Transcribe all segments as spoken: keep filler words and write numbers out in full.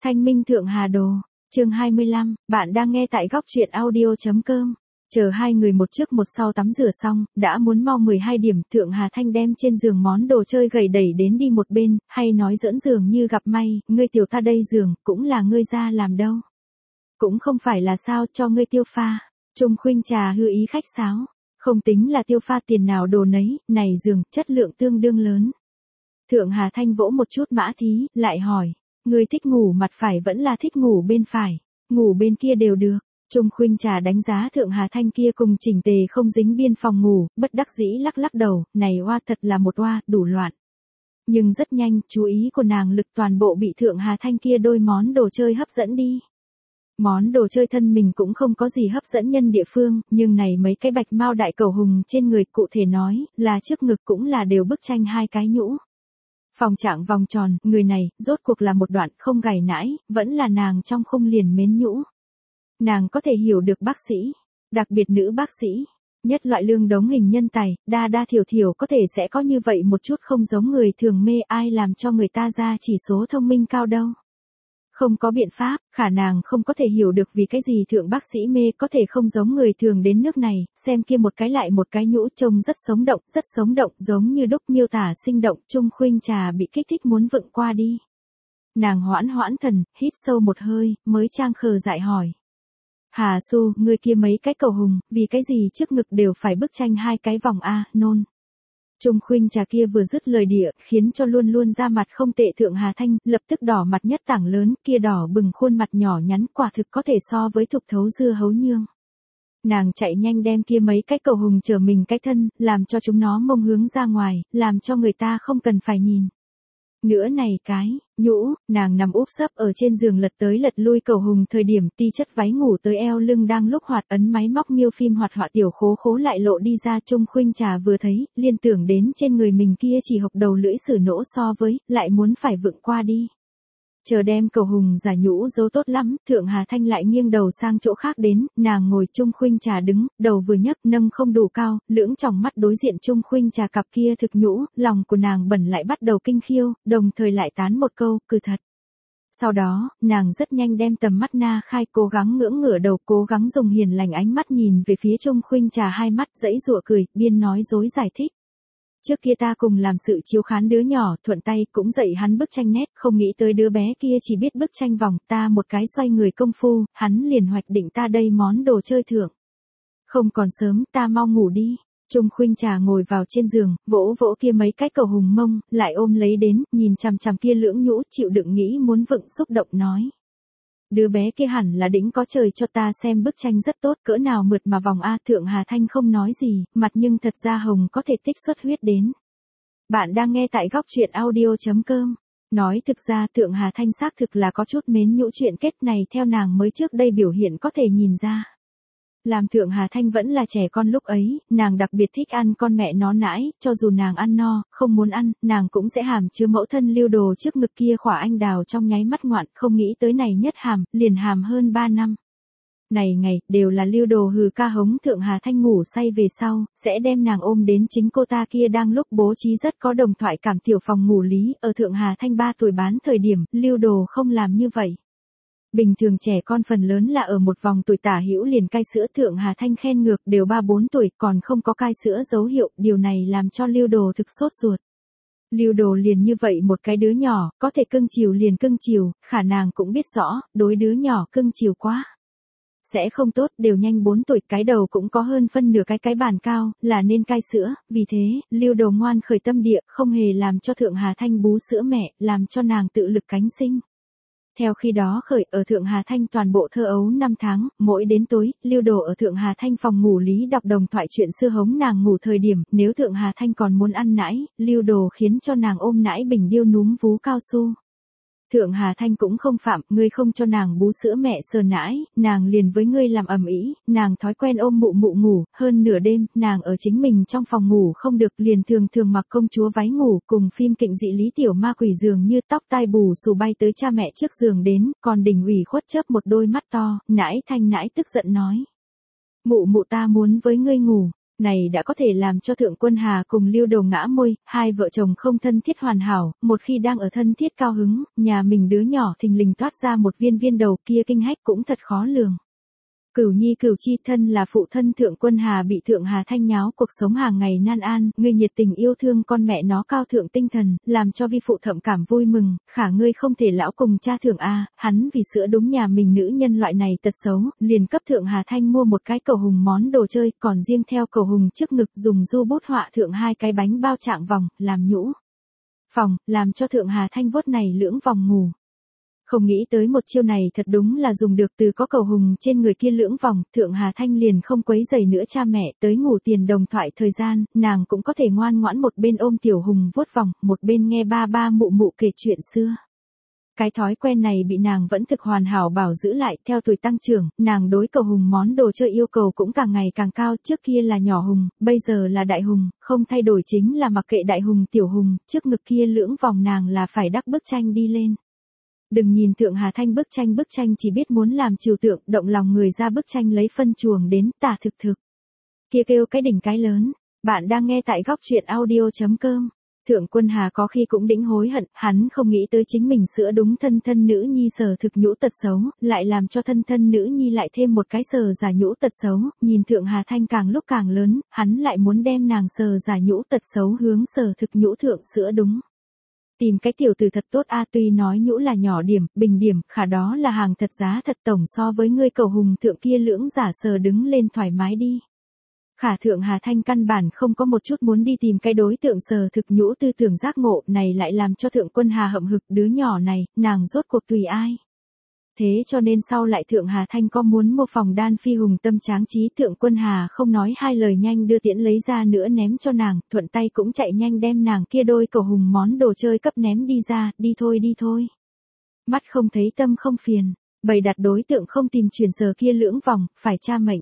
Thanh minh Thượng Hà Đồ, chương hai mươi lăm, bạn đang nghe tại góc truyện audio.com. Chờ hai người một trước một sau tắm rửa xong, đã muốn mau mười hai điểm, Thượng Hà Thanh đem trên giường món đồ chơi gầy đẩy đến đi một bên, hay nói giỡn giường như gặp may, ngươi tiểu ta đây giường, cũng là ngươi ra làm đâu. Cũng không phải là sao cho ngươi tiêu pha. Trung Khuynh Trà hư ý khách sáo, không tính là tiêu pha tiền nào đồ nấy, này giường, chất lượng tương đương lớn. Thượng Hà Thanh vỗ một chút mã thí, lại hỏi, ngươi thích ngủ mặt phải vẫn là thích ngủ bên phải, ngủ bên kia đều được. Trung Khuynh Trà đánh giá Thượng Hà Thanh kia cùng chỉnh tề không dính biên phòng ngủ, bất đắc dĩ lắc lắc đầu, này oa thật là một oa, đủ loạn. Nhưng rất nhanh, chú ý của nàng lực toàn bộ bị Thượng Hà Thanh kia đôi món đồ chơi hấp dẫn đi. Món đồ chơi thân mình cũng không có gì hấp dẫn nhân địa phương, nhưng này mấy cái bạch mao đại cầu hùng trên người, cụ thể nói, là trước ngực cũng là đều bức tranh hai cái nhũ. Phòng trạng vòng tròn, người này, rốt cuộc là một đoạn không gảy nãi, vẫn là nàng trong khung liền mến nhũ. Nàng có thể hiểu được bác sĩ, đặc biệt nữ bác sĩ, nhất loại lương đống hình nhân tài, đa đa thiểu thiểu có thể sẽ có như vậy một chút không giống người thường mê, ai làm cho người ta ra chỉ số thông minh cao đâu. Không có biện pháp, khả nàng không có thể hiểu được vì cái gì thượng bác sĩ mê có thể không giống người thường đến nước này, xem kia một cái lại một cái nhũ trông rất sống động, rất sống động, giống như đúc miêu tả sinh động. Trung Khuynh Trà bị kích thích muốn vựng qua đi. Nàng hoãn hoãn thần, hít sâu một hơi, mới trang khờ dại hỏi. Hà Su, ngươi kia mấy cái cầu hùng, vì cái gì trước ngực đều phải bức tranh hai cái vòng a, nôn. Trung Khuynh Trà kia vừa dứt lời địa, khiến cho luôn luôn ra mặt không tệ Thượng Hà Thanh, lập tức đỏ mặt nhất tảng lớn, kia đỏ bừng khuôn mặt nhỏ nhắn quả thực có thể so với thục thấu dưa hấu nhương. Nàng chạy nhanh đem kia mấy cái cầu hùng trở mình cái thân, làm cho chúng nó mông hướng ra ngoài, làm cho người ta không cần phải nhìn. Nữa này cái, nhũ, nàng nằm úp sấp ở trên giường lật tới lật lui cầu hùng thời điểm ti chất váy ngủ tới eo lưng đang lúc hoạt ấn máy móc miêu phim hoạt họa tiểu khố khố lại lộ đi ra. Trung Khuynh Trà vừa thấy, liên tưởng đến trên người mình kia chỉ hộc đầu lưỡi sử nỗ so với, lại muốn phải vựng qua đi. Chờ đem cầu hùng giả nhũ giấu tốt lắm, Thượng Hà Thanh lại nghiêng đầu sang chỗ khác đến, nàng ngồi Trung Khuynh Trà đứng, đầu vừa nhấc nâng không đủ cao, lưỡng tròng mắt đối diện Trung Khuynh Trà cặp kia thực nhũ, lòng của nàng bẩn lại bắt đầu kinh khiêu, đồng thời lại tán một câu, cừ thật. Sau đó, nàng rất nhanh đem tầm mắt na khai, cố gắng ngưỡng ngửa đầu, cố gắng dùng hiền lành ánh mắt nhìn về phía Trung Khuynh Trà, hai mắt dãy dụa cười, biên nói dối giải thích. Trước kia ta cùng làm sự chiếu khán đứa nhỏ, thuận tay cũng dạy hắn bức tranh nét, không nghĩ tới đứa bé kia chỉ biết bức tranh vòng, ta một cái xoay người công phu, hắn liền hoạch định ta đây món đồ chơi thưởng. Không còn sớm, ta mau ngủ đi. Trung Khuynh Trà ngồi vào trên giường, vỗ vỗ kia mấy cái cầu hùng mông, lại ôm lấy đến, nhìn chằm chằm kia lưỡng nhũ, chịu đựng nghĩ muốn vựng xúc động nói. Đứa bé kia hẳn là đĩnh có trời cho ta xem bức tranh rất tốt, cỡ nào mượt mà vòng a. Thượng Hà Thanh không nói gì, mặt nhưng thật ra hồng có thể tích xuất huyết đến. Bạn đang nghe tại góc truyện audio.com. Nói thực ra Thượng Hà Thanh xác thực là có chút mến nhũ, chuyện kết này theo nàng mới trước đây biểu hiện có thể nhìn ra. Làm Thượng Hà Thanh vẫn là trẻ con lúc ấy, nàng đặc biệt thích ăn con mẹ nó nãi, cho dù nàng ăn no, không muốn ăn, nàng cũng sẽ hàm chứa mẫu thân lưu đồ trước ngực kia khỏa anh đào trong nháy mắt ngoạn, không nghĩ tới này nhất hàm, liền hàm hơn ba năm. Này ngày, đều là lưu đồ hừ ca hống Thượng Hà Thanh ngủ say về sau, sẽ đem nàng ôm đến chính cô ta kia đang lúc bố trí rất có đồng thoại cảm tiểu phòng ngủ lý, ở Thượng Hà Thanh ba tuổi bán thời điểm, lưu đồ không làm như vậy. Bình thường trẻ con phần lớn là ở một vòng tuổi tả hữu liền cai sữa. Thượng Hà Thanh khen ngược đều ba bốn tuổi còn không có cai sữa dấu hiệu, điều này làm cho Lưu Đồ thực sốt ruột. Lưu Đồ liền như vậy một cái đứa nhỏ, có thể cưng chiều liền cưng chiều, khả nàng cũng biết rõ, đối đứa nhỏ cưng chiều quá sẽ không tốt, đều nhanh bốn tuổi, cái đầu cũng có hơn phân nửa cái cái bàn cao, là nên cai sữa, vì thế, Lưu Đồ ngoan khởi tâm địa, không hề làm cho Thượng Hà Thanh bú sữa mẹ, làm cho nàng tự lực cánh sinh. Theo khi đó khởi, ở Thượng Hà Thanh toàn bộ thơ ấu năm tháng, mỗi đến tối, Lưu Đồ ở Thượng Hà Thanh phòng ngủ lý đọc đồng thoại chuyện xưa hống nàng ngủ thời điểm, nếu Thượng Hà Thanh còn muốn ăn nãi, Lưu Đồ khiến cho nàng ôm nãi bình điêu núm vú cao su. Thượng Hà Thanh cũng không phạm, ngươi không cho nàng bú sữa mẹ sờ nãi, nàng liền với ngươi làm ầm ĩ, nàng thói quen ôm mụ mụ ngủ, hơn nửa đêm, nàng ở chính mình trong phòng ngủ không được, liền thường thường mặc công chúa váy ngủ, cùng phim kịnh dị lý tiểu ma quỷ dường như tóc tai bù xù bay tới cha mẹ trước giường đến, còn đỉnh ủy khuất chớp một đôi mắt to, nãi Thanh nãi tức giận nói. Mụ mụ ta muốn với ngươi ngủ. này đã có thể làm cho Thượng Quân Hà cùng Lưu Đồ ngã môi, hai vợ chồng không thân thiết hoàn hảo, một khi đang ở thân thiết cao hứng, nhà mình đứa nhỏ thình lình toát ra một viên viên đầu kia kinh hách cũng thật khó lường. Cửu nhi Cửu chi thân là phụ thân Thượng Quân Hà bị Thượng Hà Thanh nháo cuộc sống hàng ngày nan an, ngươi nhiệt tình yêu thương con mẹ nó cao thượng tinh thần, làm cho vi phụ thậm cảm vui mừng, khả ngươi không thể lão cùng cha Thượng a, hắn vì sữa đúng nhà mình nữ nhân loại này tật xấu, liền cấp Thượng Hà Thanh mua một cái cầu hùng món đồ chơi, còn riêng theo cầu hùng trước ngực dùng du bút họa thượng hai cái bánh bao trạng vòng, làm nhũ phòng, làm cho Thượng Hà Thanh vuốt này lưỡng vòng ngủ. Không nghĩ tới một chiêu này thật đúng là dùng được, từ có cầu hùng trên người kia lưỡng vòng, Thượng Hà Thanh liền không quấy rầy nữa cha mẹ, tới ngủ tiền đồng thoại thời gian, nàng cũng có thể ngoan ngoãn một bên ôm tiểu hùng vuốt vòng, một bên nghe ba ba mụ mụ kể chuyện xưa. Cái thói quen này bị nàng vẫn thực hoàn hảo bảo giữ lại, theo tuổi tăng trưởng, nàng đối cầu hùng món đồ chơi yêu cầu cũng càng ngày càng cao, trước kia là nhỏ hùng, bây giờ là đại hùng, không thay đổi chính là mặc kệ đại hùng tiểu hùng, trước ngực kia lưỡng vòng nàng là phải đắp bức tranh đi lên. Đừng nhìn Thượng Hà Thanh bức tranh bức tranh chỉ biết muốn làm trừu tượng, động lòng người ra bức tranh lấy phân chuồng đến, tả thực thực. Kia kêu cái đỉnh cái lớn, bạn đang nghe tại góc truyện audio chấm com. Thượng Quân Hà có khi cũng đĩnh hối hận, hắn không nghĩ tới chính mình sữa đúng thân thân nữ nhi sờ thực nhũ tật xấu, lại làm cho thân thân nữ nhi lại thêm một cái sờ giả nhũ tật xấu, nhìn Thượng Hà Thanh càng lúc càng lớn, hắn lại muốn đem nàng sờ giả nhũ tật xấu hướng sờ thực nhũ thượng sữa đúng. Tìm cái tiểu tử thật tốt a, tuy nói nhũ là nhỏ điểm, bình điểm, khả đó là hàng thật giá thật tổng so với ngươi cầu hùng thượng kia lưỡng giả sờ đứng lên thoải mái đi. Khả Thượng Hà Thanh căn bản không có một chút muốn đi tìm cái đối tượng sờ thực nhũ tư tưởng giác ngộ, này lại làm cho Thượng Quân Hà hậm hực, đứa nhỏ này, nàng rốt cuộc tùy ai. Thế cho nên sau lại Thượng Hà Thanh có muốn mua phòng đan phi hùng tâm tráng trí, Thượng Quân Hà không nói hai lời nhanh đưa tiễn lấy ra nữa ném cho nàng, thuận tay cũng chạy nhanh đem nàng kia đôi cầu hùng món đồ chơi cấp ném đi ra, đi thôi đi thôi. Mắt không thấy tâm không phiền, bày đặt đối tượng không tìm chuyển sờ kia lưỡng vòng, phải tra mệnh.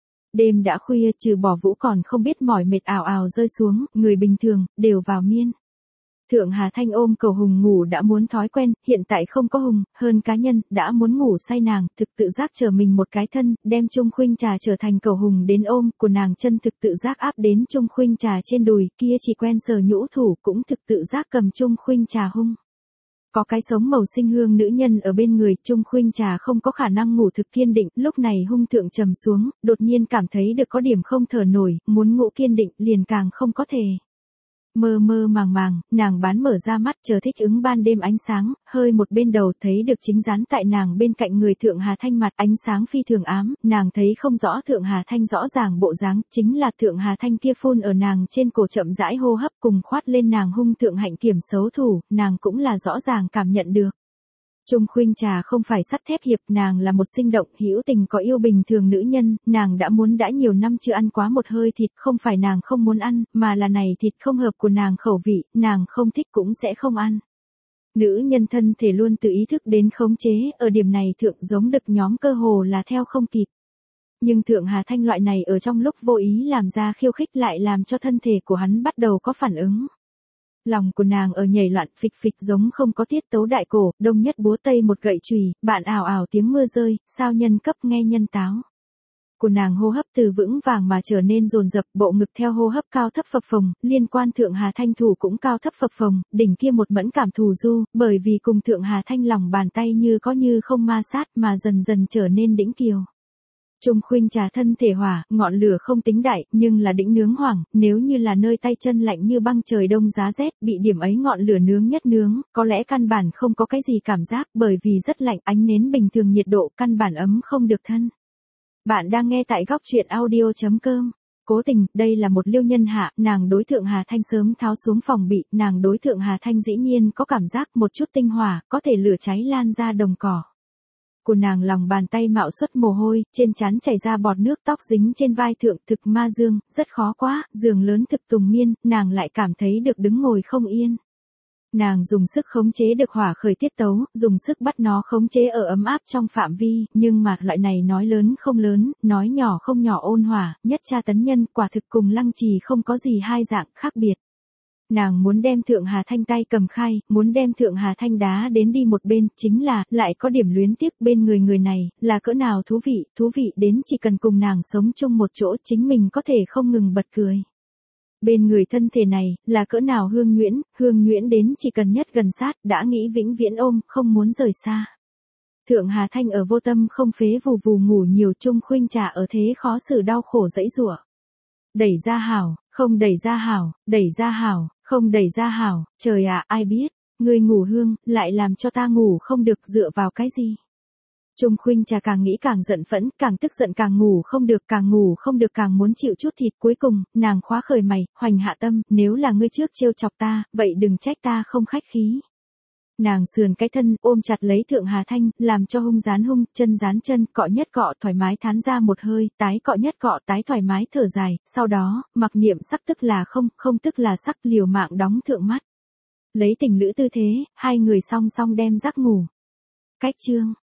Đêm đã khuya, trừ bỏ Vũ còn không biết mỏi mệt ảo ảo rơi xuống, người bình thường, đều vào miên. Thượng Hà Thanh ôm cầu hùng ngủ đã muốn thói quen, hiện tại không có hùng, hơn cá nhân, đã muốn ngủ say nàng, thực tự giác chờ mình một cái thân, đem Trung Khuynh Trà trở thành cầu hùng đến ôm, của nàng chân thực tự giác áp đến Trung Khuynh Trà trên đùi, kia chỉ quen sờ nhũ thủ, cũng thực tự giác cầm Trung Khuynh Trà hung. Có cái sống màu sinh hương nữ nhân ở bên người, Trung Khuynh Trà không có khả năng ngủ thực kiên định, lúc này hung thượng trầm xuống, đột nhiên cảm thấy được có điểm không thở nổi, muốn ngủ kiên định, liền càng không có thể. Mơ mơ màng màng, nàng bán mở ra mắt chờ thích ứng ban đêm ánh sáng, hơi một bên đầu thấy được chính dán tại nàng bên cạnh người Thượng Hà Thanh mặt ánh sáng phi thường ám, nàng thấy không rõ Thượng Hà Thanh rõ ràng bộ dáng, chính là Thượng Hà Thanh kia phun ở nàng trên cổ chậm rãi hô hấp cùng khoát lên nàng hung thượng hạnh kiểm xấu thủ, nàng cũng là rõ ràng cảm nhận được. Trung Khuynh Trà không phải sắt thép hiệp, nàng là một sinh động, hữu tình có yêu bình thường nữ nhân, nàng đã muốn đã nhiều năm chưa ăn quá một hơi thịt, không phải nàng không muốn ăn, mà là này thịt không hợp của nàng khẩu vị, nàng không thích cũng sẽ không ăn. Nữ nhân thân thể luôn tự ý thức đến khống chế, ở điểm này Thượng giống đực nhóm cơ hồ là theo không kịp. Nhưng Thượng Hà Thanh loại này ở trong lúc vô ý làm ra khiêu khích lại làm cho thân thể của hắn bắt đầu có phản ứng. Lòng của nàng ở nhảy loạn phịch phịch giống không có tiết tấu đại cổ, đông nhất búa tây một gậy chùy, bạn ảo ảo tiếng mưa rơi, sao nhân cấp nghe nhân táo. Của nàng hô hấp từ vững vàng mà trở nên dồn dập, bộ ngực theo hô hấp cao thấp phập phồng, liên quan Thượng Hà Thanh thủ cũng cao thấp phập phồng, đỉnh kia một mẫn cảm thù du, bởi vì cùng Thượng Hà Thanh lòng bàn tay như có như không ma sát mà dần dần trở nên đĩnh kiều. Trung Khuynh Trà thân thể hỏa, ngọn lửa không tính đại, nhưng là đĩnh nướng hoàng, nếu như là nơi tay chân lạnh như băng trời đông giá rét, bị điểm ấy ngọn lửa nướng nhất nướng, có lẽ căn bản không có cái gì cảm giác, bởi vì rất lạnh, ánh nến bình thường nhiệt độ căn bản ấm không được thân. Bạn đang nghe tại góc truyện audio chấm com. Cố tình, đây là một liêu nhân hạ, nàng đối Thượng Hà Thanh sớm tháo xuống phòng bị, nàng đối Thượng Hà Thanh dĩ nhiên có cảm giác một chút tinh hỏa, có thể lửa cháy lan ra đồng cỏ. Của nàng lòng bàn tay mạo xuất mồ hôi, trên trán chảy ra bọt nước, tóc dính trên vai Thượng thực ma dương, rất khó quá, giường lớn thực tùng miên, nàng lại cảm thấy được đứng ngồi không yên. Nàng dùng sức khống chế được hỏa khởi tiết tấu, dùng sức bắt nó khống chế ở ấm áp trong phạm vi, nhưng mà loại này nói lớn không lớn, nói nhỏ không nhỏ ôn hòa, nhất tra tấn nhân, quả thực cùng Lăng Trì không có gì hai dạng khác biệt. Nàng muốn đem Thượng Hà Thanh tay cầm khai, muốn đem Thượng Hà Thanh đá đến đi một bên, chính là, lại có điểm luyến tiếc bên người người này, là cỡ nào thú vị, thú vị đến chỉ cần cùng nàng sống chung một chỗ chính mình có thể không ngừng bật cười. Bên người thân thể này, là cỡ nào hương nhuyễn, hương nhuyễn đến chỉ cần nhất gần sát, đã nghĩ vĩnh viễn ôm, không muốn rời xa. Thượng Hà Thanh ở vô tâm không phế vù vù ngủ nhiều chung Khuynh Trà ở thế khó xử đau khổ dẫy giụa. Đẩy ra hảo, không đẩy ra hảo, đẩy ra hảo, không đẩy ra hảo, trời ạ, ai biết, ngươi ngủ hương, lại làm cho ta ngủ không được dựa vào cái gì. Trung Khuynh Trà càng nghĩ càng giận phẫn, càng tức giận càng ngủ không được, càng ngủ không được càng muốn chịu chút thịt, cuối cùng, nàng khóa khởi mày, hoành hạ tâm, nếu là ngươi trước trêu chọc ta, vậy đừng trách ta không khách khí. Nàng sườn cái thân, ôm chặt lấy Thượng Hà Thanh, làm cho hung dán hung, chân dán chân, cọ nhất cọ thoải mái thán ra một hơi, tái cọ nhất cọ tái thoải mái thở dài, sau đó, mặc niệm sắc tức là không, không tức là sắc, liều mạng đóng thượng mắt. Lấy tình lữ tư thế, hai người song song đem giấc ngủ. Cách chương